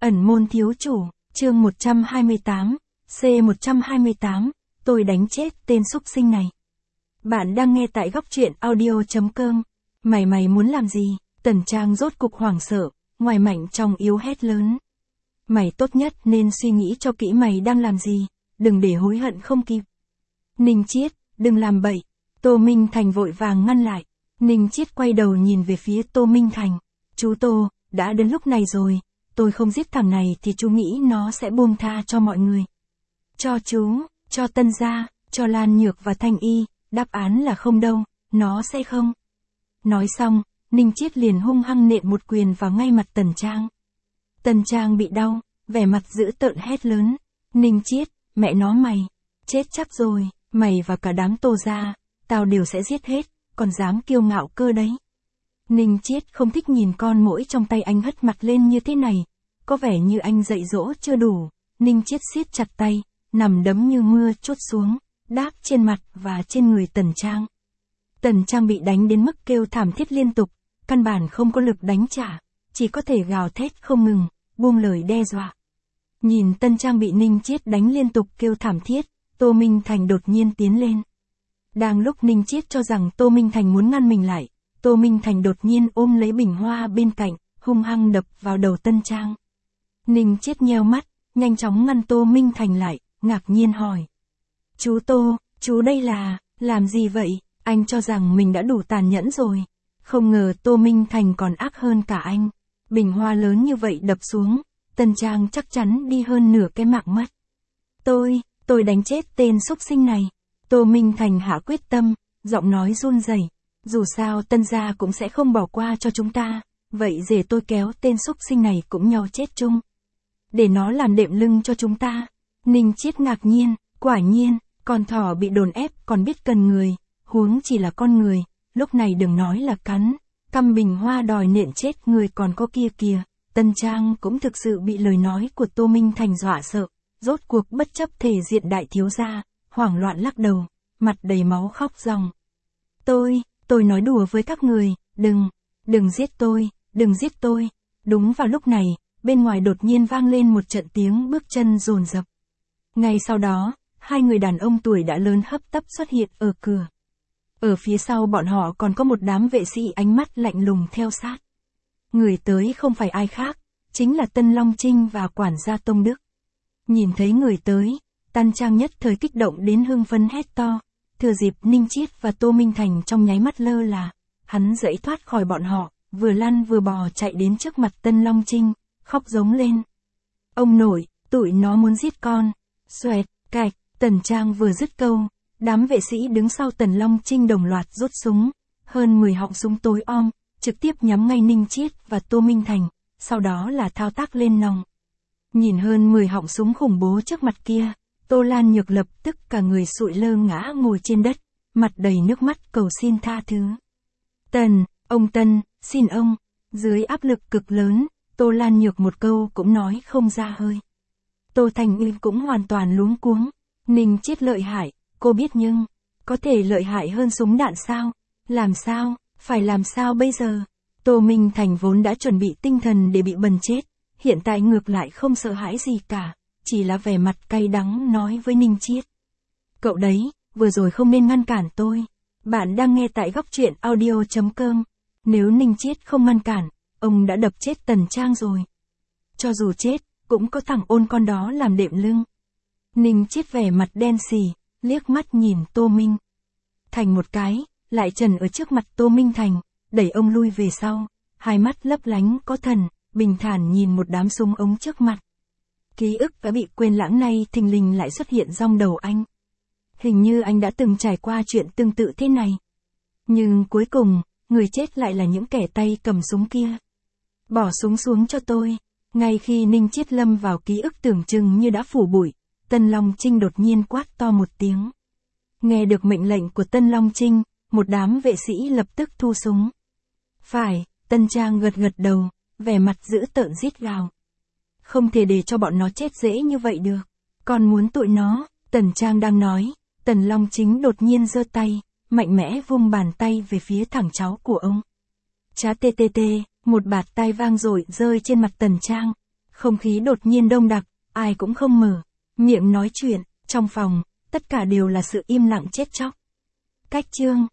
Ẩn môn thiếu chủ, chương 128, C128, tôi đánh chết tên súc sinh này. Bạn đang nghe tại góc truyện audio.com. Mày muốn làm gì? Tần Trang rốt cục hoảng sợ, ngoài mạnh trong yếu hét lớn. Mày tốt nhất nên suy nghĩ cho kỹ mày đang làm gì, đừng để hối hận không kịp. Ninh Chiết, đừng làm bậy. Tô Minh Thành vội vàng ngăn lại. Ninh Chiết quay đầu nhìn về phía Tô Minh Thành. Chú Tô, đã đến lúc này rồi, tôi không giết thằng này thì chú nghĩ nó sẽ buông tha cho mọi người. Cho chú, cho Tân gia, cho Lan Nhược và Thanh Y, đáp án là không đâu, nó sẽ không. Nói xong, Ninh Chiết liền hung hăng nện một quyền vào ngay mặt Tần Trang. Tần Trang bị đau, vẻ mặt dữ tợn hét lớn. Ninh Chiết, mẹ nó mày, chết chắc rồi, mày và cả đám Tô gia, tao đều sẽ giết hết, còn dám kiêu ngạo cơ đấy. Ninh Chiết không thích nhìn con muỗi trong tay anh hất mặt lên như thế này, có vẻ như anh dạy dỗ chưa đủ. Ninh Chiết siết chặt tay, nằm đấm như mưa trút xuống, đáp trên mặt và trên người Tần Trang. Tần Trang bị đánh đến mức kêu thảm thiết liên tục, căn bản không có lực đánh trả, chỉ có thể gào thét không ngừng, buông lời đe dọa. Nhìn Tần Trang bị Ninh Chiết đánh liên tục kêu thảm thiết, Tô Minh Thành đột nhiên tiến lên. Đang lúc Ninh Chiết cho rằng Tô Minh Thành muốn ngăn mình lại, Tô Minh Thành đột nhiên ôm lấy bình hoa bên cạnh, hung hăng đập vào đầu Tần Trang. Ninh Chiết nheo mắt, nhanh chóng ngăn Tô Minh Thành lại, ngạc nhiên hỏi. Chú Tô, chú đây là, làm gì vậy? Anh cho rằng mình đã đủ tàn nhẫn rồi. Không ngờ Tô Minh Thành còn ác hơn cả anh. Bình hoa lớn như vậy đập xuống, Tần Trang chắc chắn đi hơn nửa cái mạng mất. Tôi đánh chết tên súc sinh này. Tô Minh Thành hạ quyết tâm, giọng nói run rẩy. Dù sao Tân gia cũng sẽ không bỏ qua cho chúng ta, vậy để tôi kéo tên súc sinh này cũng nhau chết chung. Để nó làm đệm lưng cho chúng ta. Ninh Chiết ngạc nhiên, quả nhiên, con thỏ bị đồn ép còn biết cần người, huống chỉ là con người, lúc này đừng nói là cắn, căm bình hoa đòi nện chết người còn có kia kìa. Tần Trang cũng thực sự bị lời nói của Tô Minh Thành dọa sợ, rốt cuộc bất chấp thể diện đại thiếu gia, hoảng loạn lắc đầu, mặt đầy máu khóc ròng. Tôi nói đùa với các người, đừng giết tôi. Đúng vào lúc này, bên ngoài đột nhiên vang lên một trận tiếng bước chân dồn dập. Ngay sau đó, hai người đàn ông tuổi đã lớn hấp tấp xuất hiện ở cửa. Ở phía sau bọn họ còn có một đám vệ sĩ ánh mắt lạnh lùng theo sát. Người tới không phải ai khác, chính là Tân Long Trinh và quản gia Tông Đức. Nhìn thấy người tới, Tần Trang nhất thời kích động đến hưng phấn hét to. Thừa dịp Ninh Chiết và Tô Minh Thành trong nháy mắt lơ là, hắn giãy thoát khỏi bọn họ, vừa lăn vừa bò chạy đến trước mặt Tân Long Trinh, khóc giống lên. Ông nội, tụi nó muốn giết con. Xoẹt, cạch, Tần Trang vừa dứt câu, đám vệ sĩ đứng sau Tần Long Trinh đồng loạt rút súng, hơn 10 họng súng tối om, trực tiếp nhắm ngay Ninh Chiết và Tô Minh Thành, sau đó là thao tác lên nòng. Nhìn hơn 10 họng súng khủng bố trước mặt kia, Tô Lan Nhược lập tức cả người sụi lơ ngã ngồi trên đất, mặt đầy nước mắt cầu xin tha thứ. Ông Tân, xin ông. Dưới áp lực cực lớn, Tô Lan Nhược một câu cũng nói không ra hơi. Tô Thành Uyên cũng hoàn toàn luống cuống. Ninh Chiết lợi hại, cô biết nhưng, có thể lợi hại hơn súng đạn sao? Làm sao, phải làm sao bây giờ? Tô Minh Thành vốn đã chuẩn bị tinh thần để bị bần chết, hiện tại ngược lại không sợ hãi gì cả. Chỉ là vẻ mặt cay đắng nói với Ninh Chiết. Cậu đấy, vừa rồi không nên ngăn cản tôi. Bạn đang nghe tại góc truyện audio.com. Nếu Ninh Chiết không ngăn cản, ông đã đập chết Tần Trang rồi. Cho dù chết, cũng có thằng ôn con đó làm đệm lưng. Ninh Chiết vẻ mặt đen xì, liếc mắt nhìn Tô Minh Thành một cái, lại trần ở trước mặt Tô Minh Thành, đẩy ông lui về sau, hai mắt lấp lánh có thần, bình thản nhìn một đám súng ống trước mặt. Ký ức đã bị quên lãng nay thình lình lại xuất hiện trong đầu anh. Hình như anh đã từng trải qua chuyện tương tự thế này. Nhưng cuối cùng, người chết lại là những kẻ tay cầm súng kia. Bỏ súng xuống cho tôi. Ngay khi Ninh Chiết lâm vào ký ức tưởng chừng như đã phủ bụi, Tân Long Trinh đột nhiên quát to một tiếng. Nghe được mệnh lệnh của Tân Long Trinh, một đám vệ sĩ lập tức thu súng. Phải, Tần Trang gật đầu, vẻ mặt dữ tợn rít gào. Không thể để cho bọn nó chết dễ như vậy được. Còn muốn tụi nó, Tần Trang đang nói, Tần Long Chính đột nhiên giơ tay, mạnh mẽ vung bàn tay về phía thằng cháu của ông. Chá tê, một bạt tai vang dội rơi trên mặt Tần Trang. Không khí đột nhiên đông đặc, ai cũng không mở miệng nói chuyện, trong phòng, tất cả đều là sự im lặng chết chóc. Cách chương